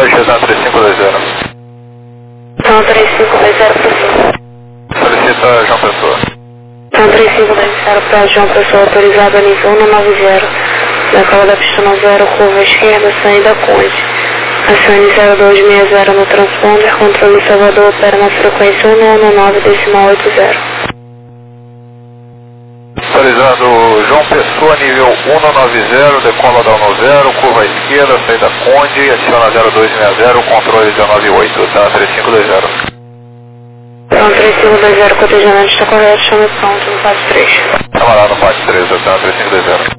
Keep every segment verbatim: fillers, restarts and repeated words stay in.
Norte, exato três cinco dois zero. Então três cinco dois zero para cima. Solicita João Pessoa. Então três cinco dois zero para João Pessoa, autorizado a nível um nove zero. Decola da pista zero, curva esquerda, saída Conde. Acione zero dois seis zero no transponder, controle Salvador opera na frequência um um nove decimal oito zero. Autorizado João Pessoa, nível um nove zero, decola da um zero, curva à esquerda, saída Conde, aciona zero dois seis zero, controle dezenove oito, tá? três cinco dois zero. Então três cinco dois zero, cotejamento está correto, chame pronto no passo três. Camarada no passo três, tá? três cinco dois zero.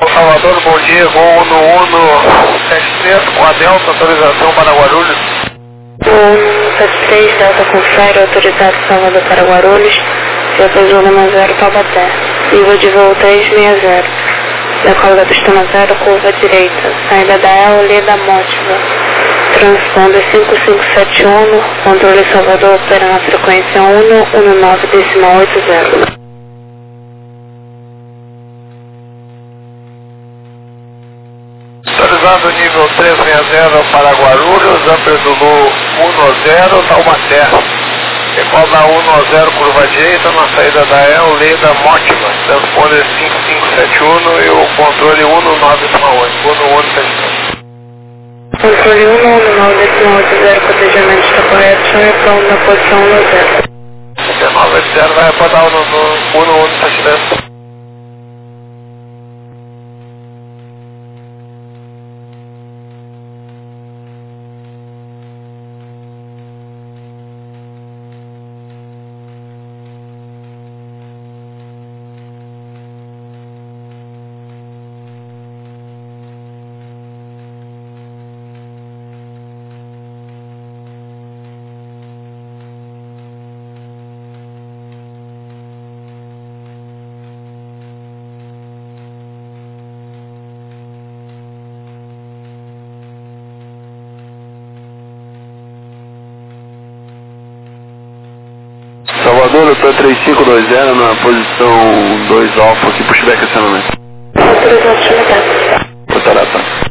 Salvador, bom dia, gol um um sete três com a Delta, autorização para Guarulhos. um sete três, Delta confere, autorizado Salvador para Guarulhos, Delta Lima zero, Taubaté, nível de voo trezentos e sessenta, decola da pista zero, curva direita, saída da El, Leda Mótiva, transponder cinco cinco sete um, controle Salvador, opera na frequência um um nove decimal oito zero. Autorizado nível trezentos e sessenta para Guarulhos, Amper Zulu um zero, Taubaté. Decola um zero, curva direita, na saída da El, Leda Mótima, transponder cinco cinco sete um e o controle um nove oito, um um sete três. Controle um um nove decimal oito zero, cotejamento está correto, chão e pronto na posição um zero. um nove oito zero vai apontar no um um sete três. Salvador, eu estou três cinco dois zero na posição dois alfa aqui, puxa back acionamento. Autorizado chamar. Botarata.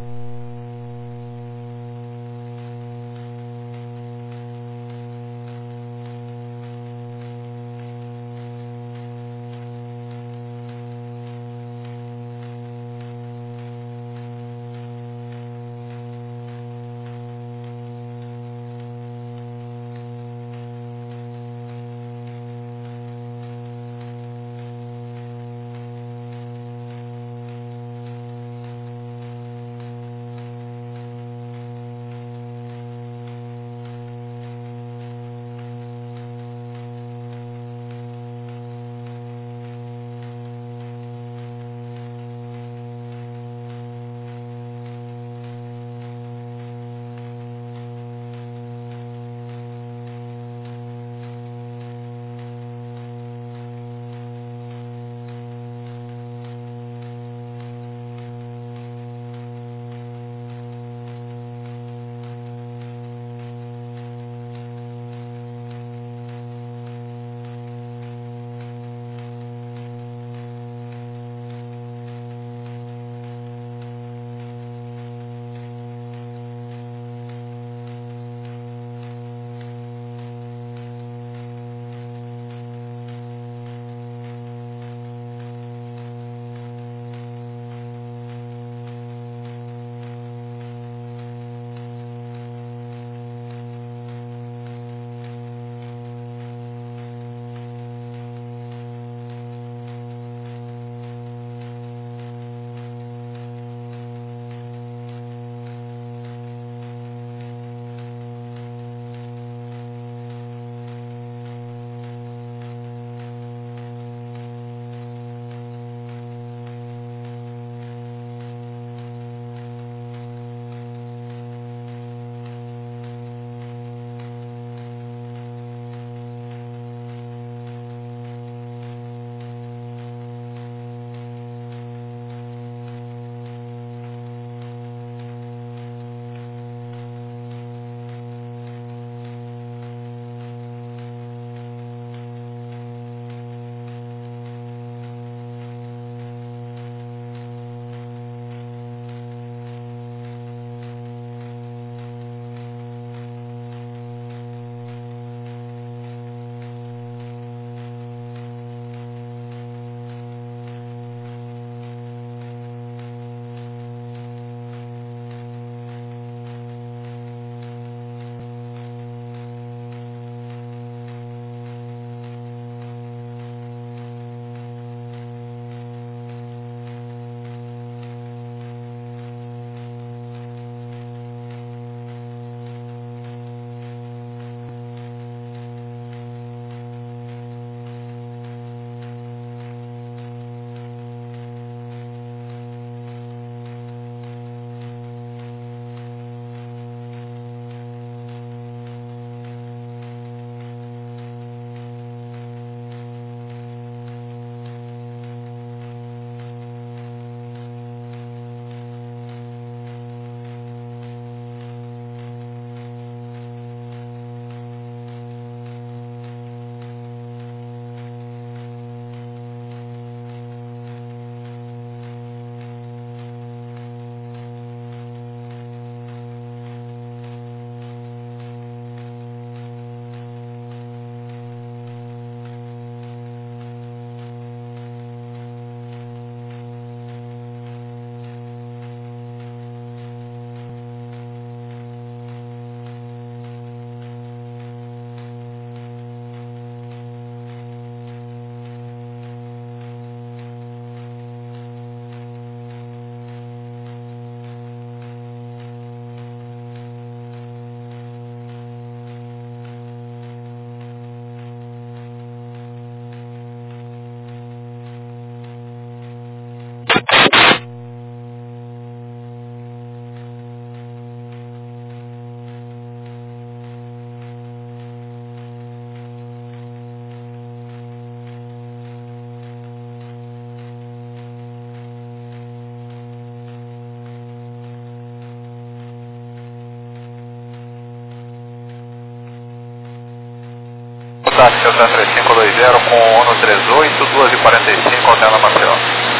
táxi Hotel três cinco dois zero com ONU trinta e oito, duas e quarenta e cinco, Hotel na Maceió.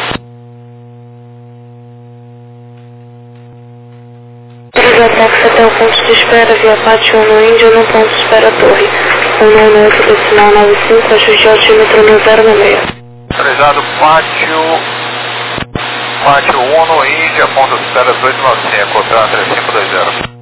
Autoriza táxi até o ponto de espera via Pátio um no Índio no ponto de espera Torre. um no oito do sinal noventa e cinco, ajuste altímetro no zero no meio. Autorizado Pátio, Pátio um no Índia, ponto de espera dois nove cinco, Hotel três cinco dois zero.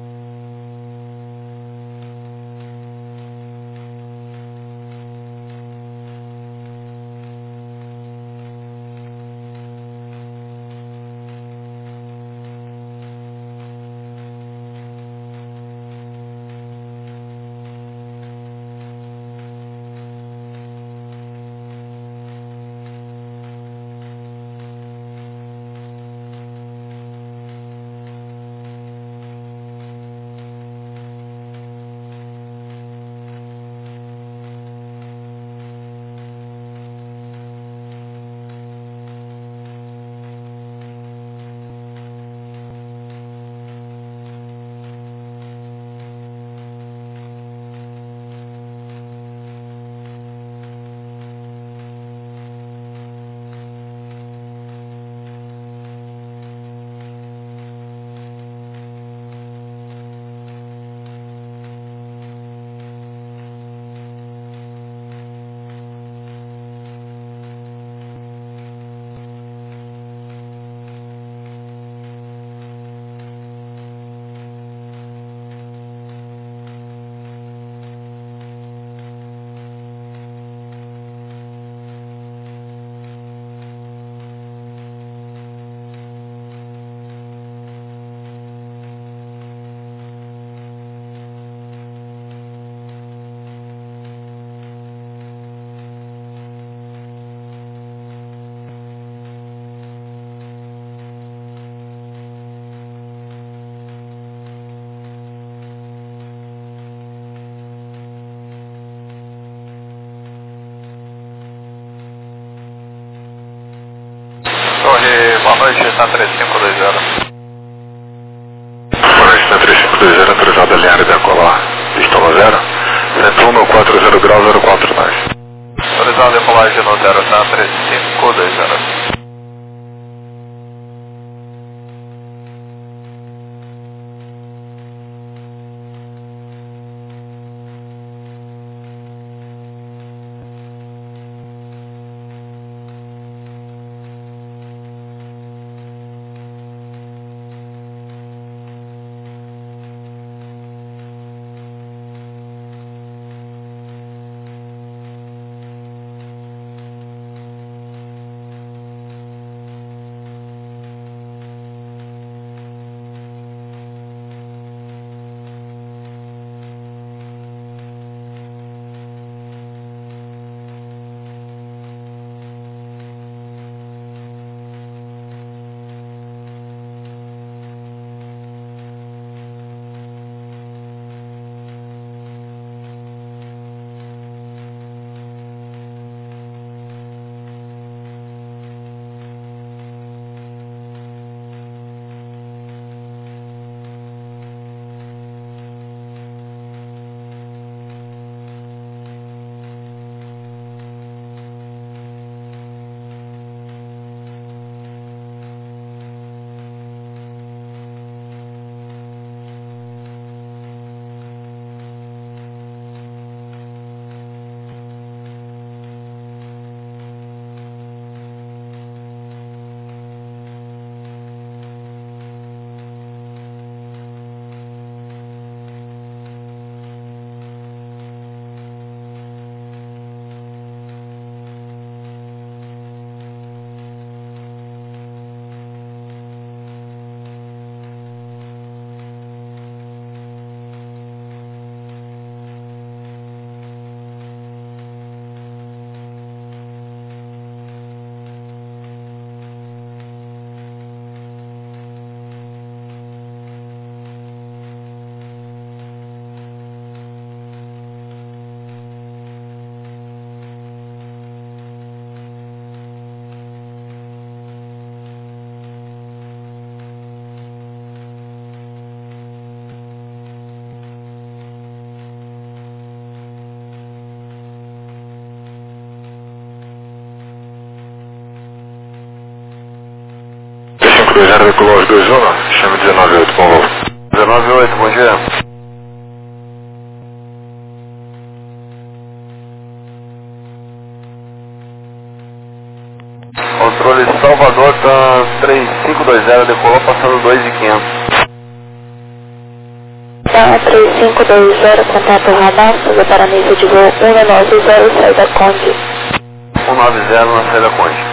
Torre, boa noite, está três cinco dois zero. Boa noite, está três cinco dois zero, autorizado a linha da colar. Pistão zero, cento e um no quatro zero grau zero quatro nove. Autorizado a decolagem no zero, está três cinco dois zero. zero decolou os dois um, chama dezenove oito, bom voo. dezenove oito, bom dia. Controle Salvador, tá três cinco dois zero, decolou passando dois e quinhentos. Tá, três cinco dois zero, contato radar, sobre para nível de voo um nove zero, saída Conde. um nove zero na saída Conde.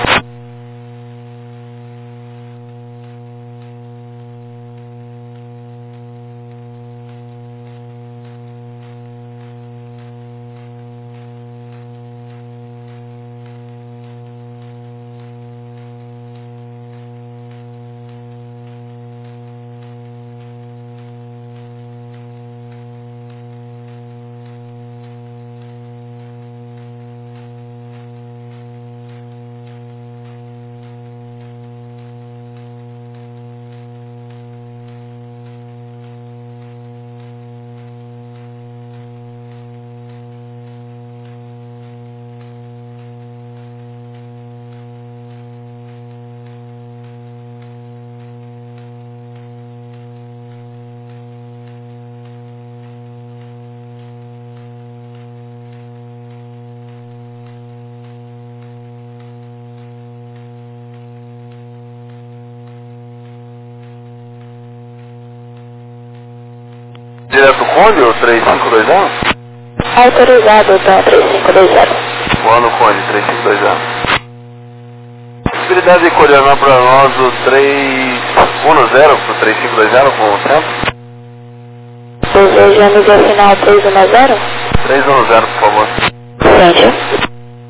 Direto Conde ou três cinco dois zero? Autorizado, tá, três cinco dois zero. Voando Conde, três cinco dois zero. Possibilidade de coordenar para nós o três um zero para o três cinco dois zero com o centro? Desejamos assinar três um zero? três um zero, por favor. Sente.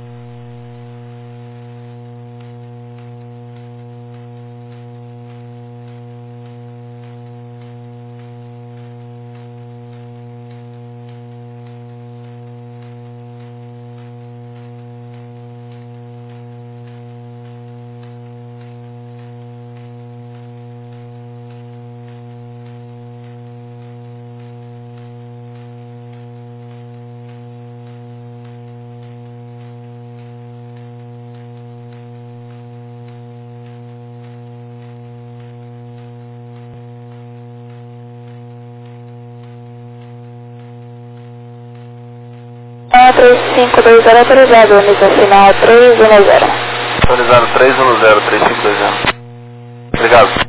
três cinco dois zero autorizado, vamos assinar três um zero. Autorizado três um zero, três cinco dois zero. Obrigado.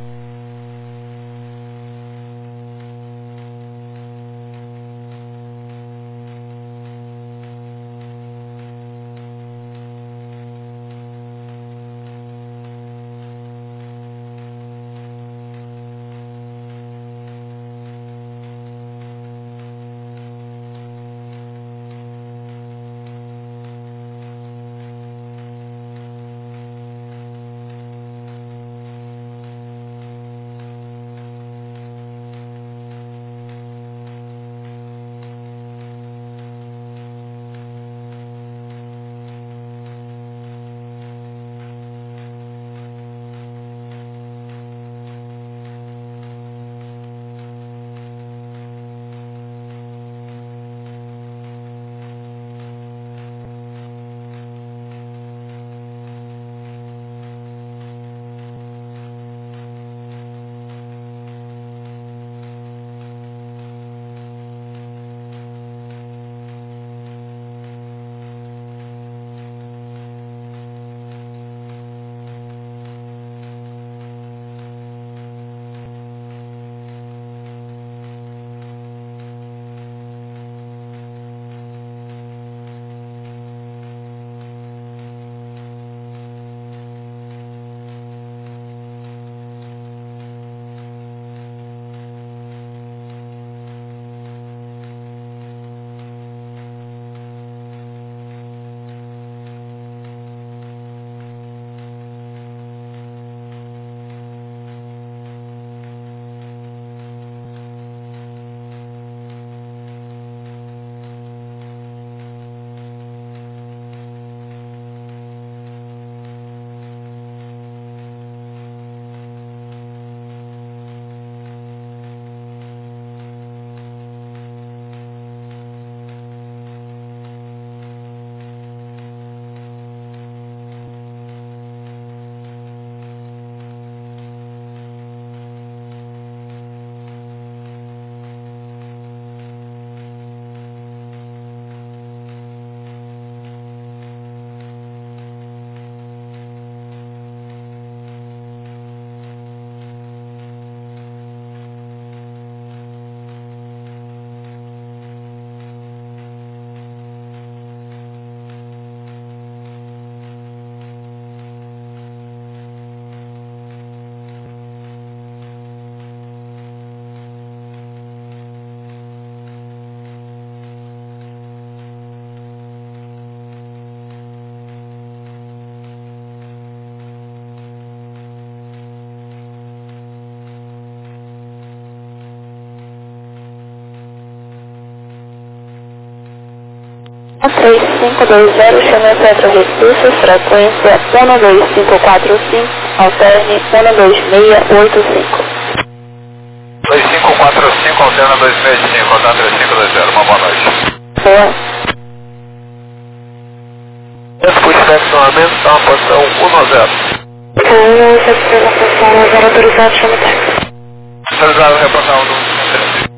três cinco dois zero, chame a Petro Recursos, frequência um dois cinco quatro cinco, alterne um dois seis oito cinco. dois cinco quatro cinco, alterna dois seis cinco, rodar três cinco dois zero, uma boa noite. Boa. Fui estacionamento, está na posição um zero. um, você na posição um zero, autorizado, chame a Petro. Autorizado, reportar o número.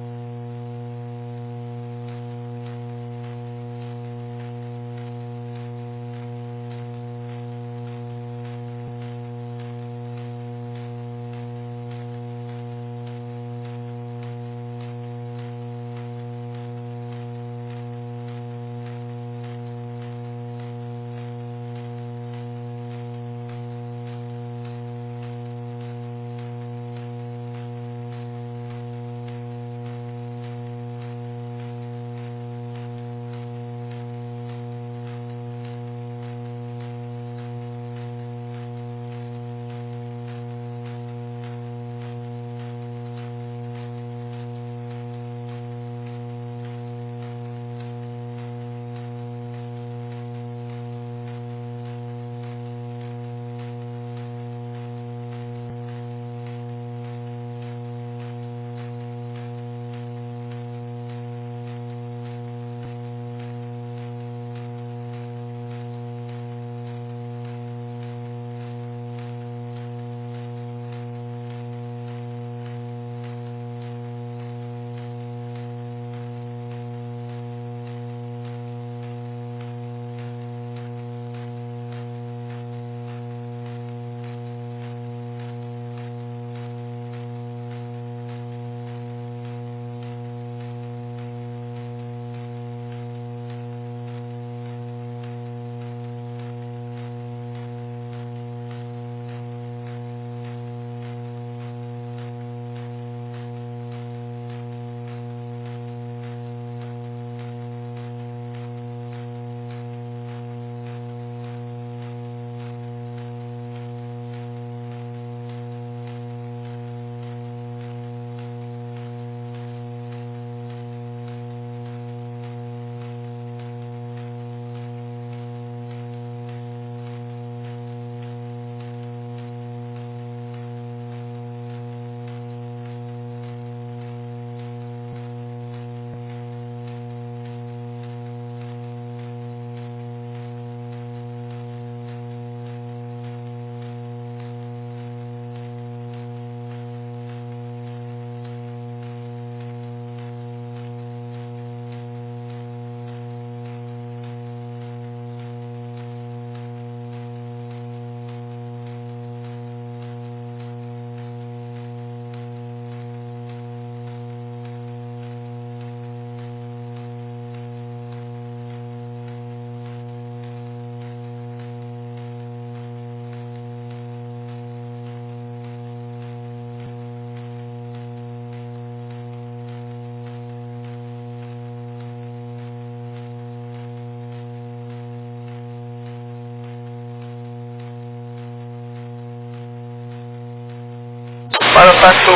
Para o táxi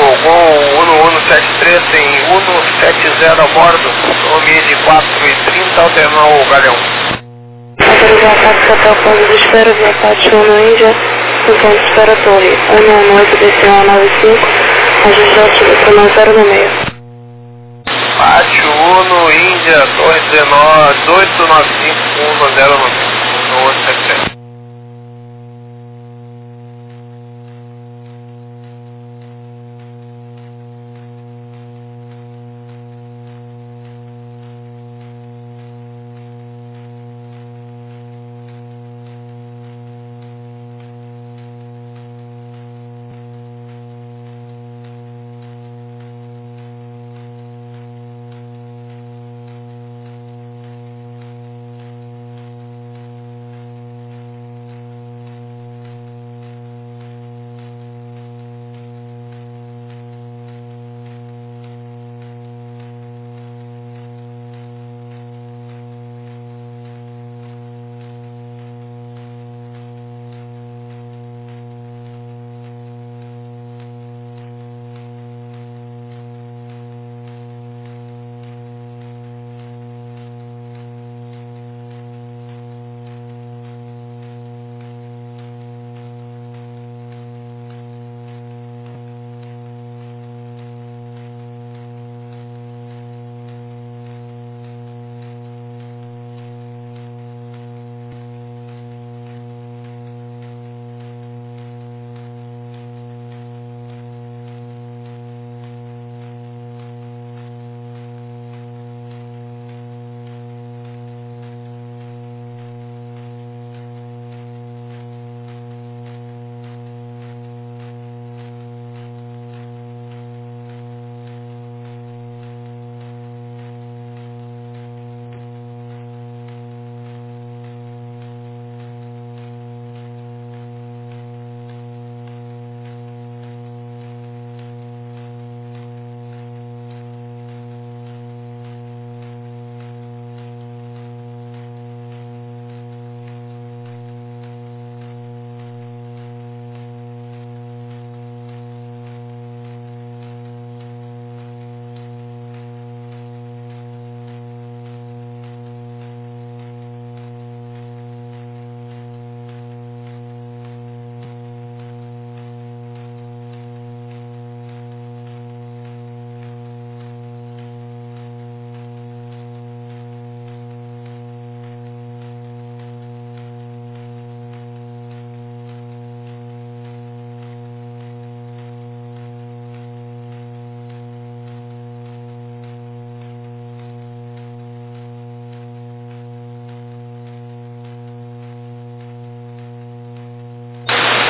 Gol um um sete três, tem um sete zero a bordo, nome de quatro e trinta, alternar o Galeão. Autorizar a táxi até o ponto de espera, via Pátio Uno Índia, função de espera Torre um um oito D C um nove cinco, ajuste D C zero no meio. Pátio Uno Índia, Torre dezenove, oito nove cinco, um zero no meio, um sete três.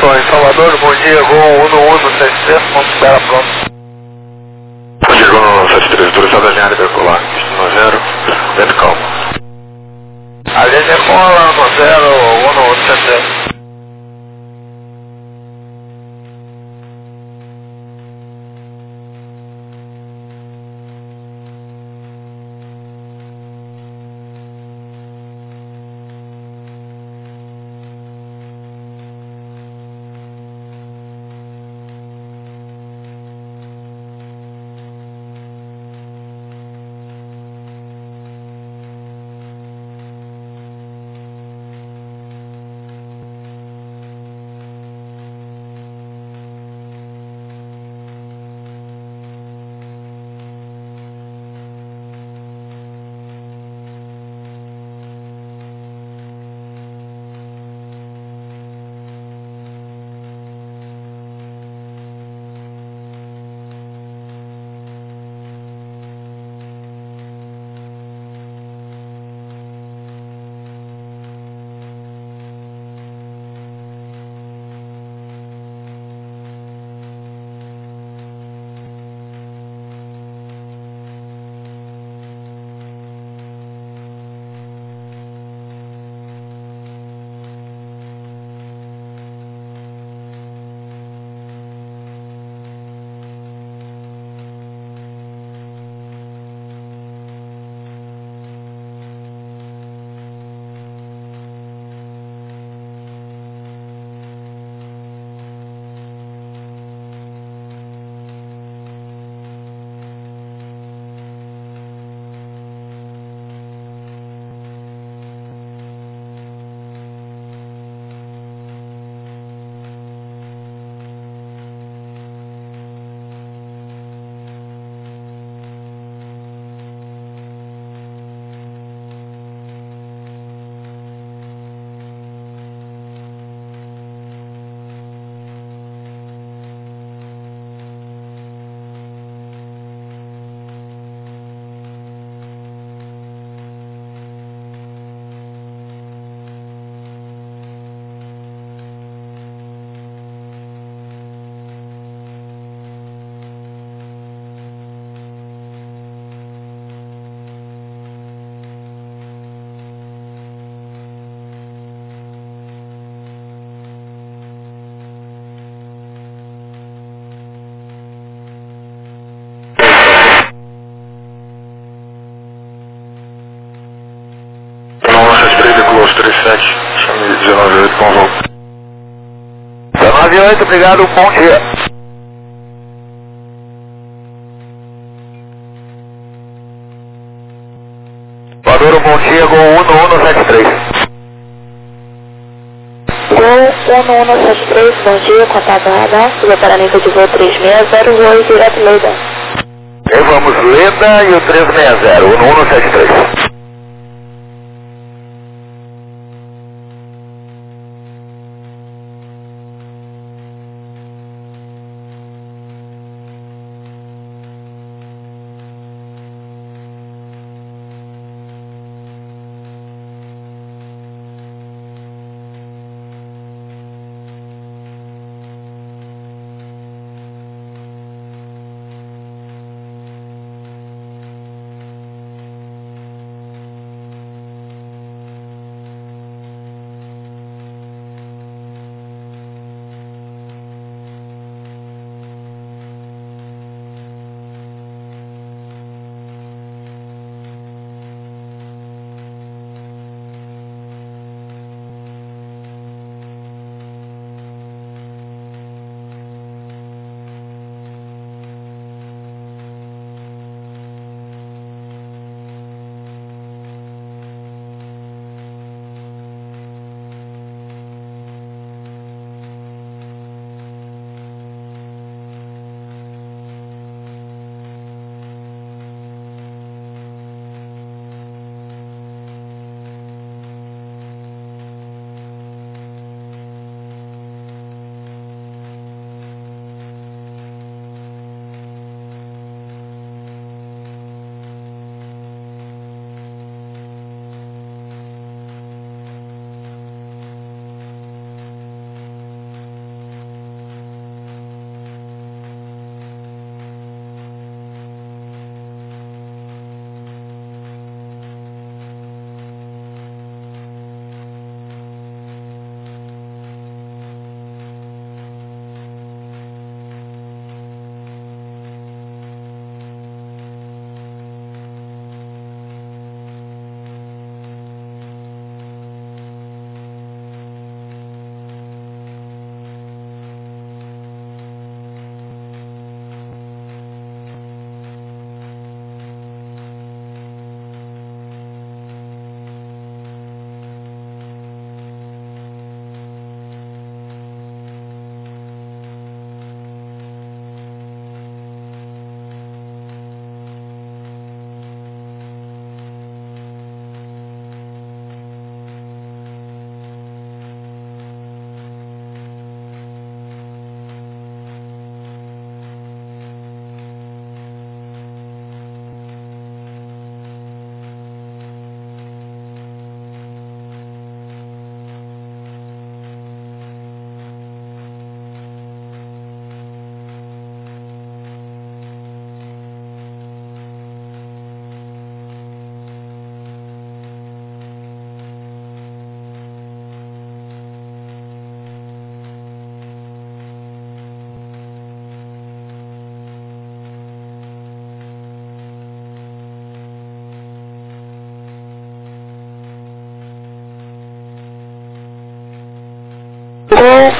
Torre Salvador, bom dia, Gol um um sete três, ponto espera pronto. Bom dia, Gol um sete três, autorizada a linha decolar, destino zero, vento calmo. A linha decola no zero, um um sete três. trinta e sete, chame dezenove oito, com volta. dezenove oito, obrigado, bom dia. Maduro, bom dia, Gol um um sete três. Gol um um sete três, bom dia, contato radar, suba para nível de voo três seis zero, voo direto Leda. E vamos Leda e o três seis zero, um um sete três.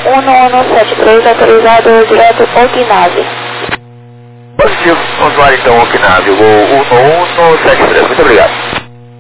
um um sete três, autorizado direto Okinawa. Positivo, vamos lá então, Okinawa, voo um um sete três, muito obrigado.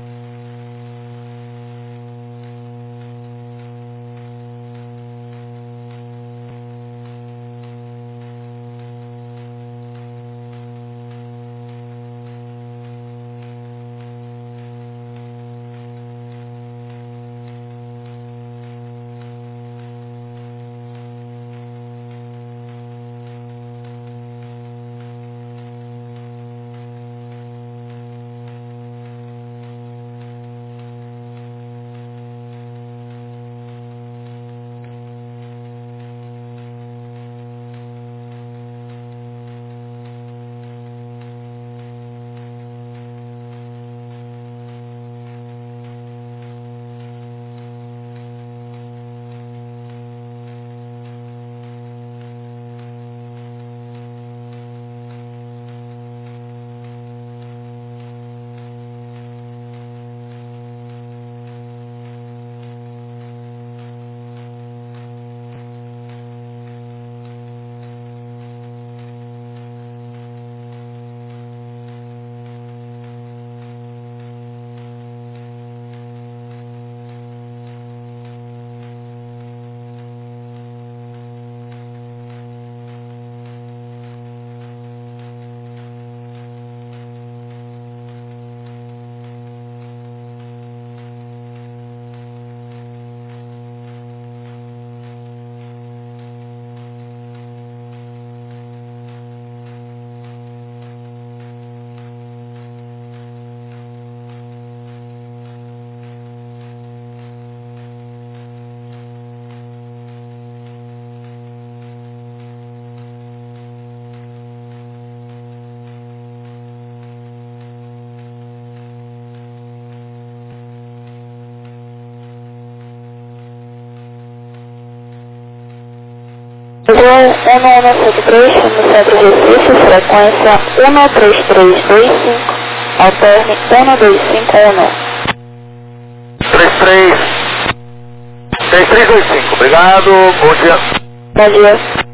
Voo um um sete três, no centro Recife, frequência um três três dois cinco, alterne um dois cinco um. três três três três dois cinco, obrigado, bom dia. Bom dia.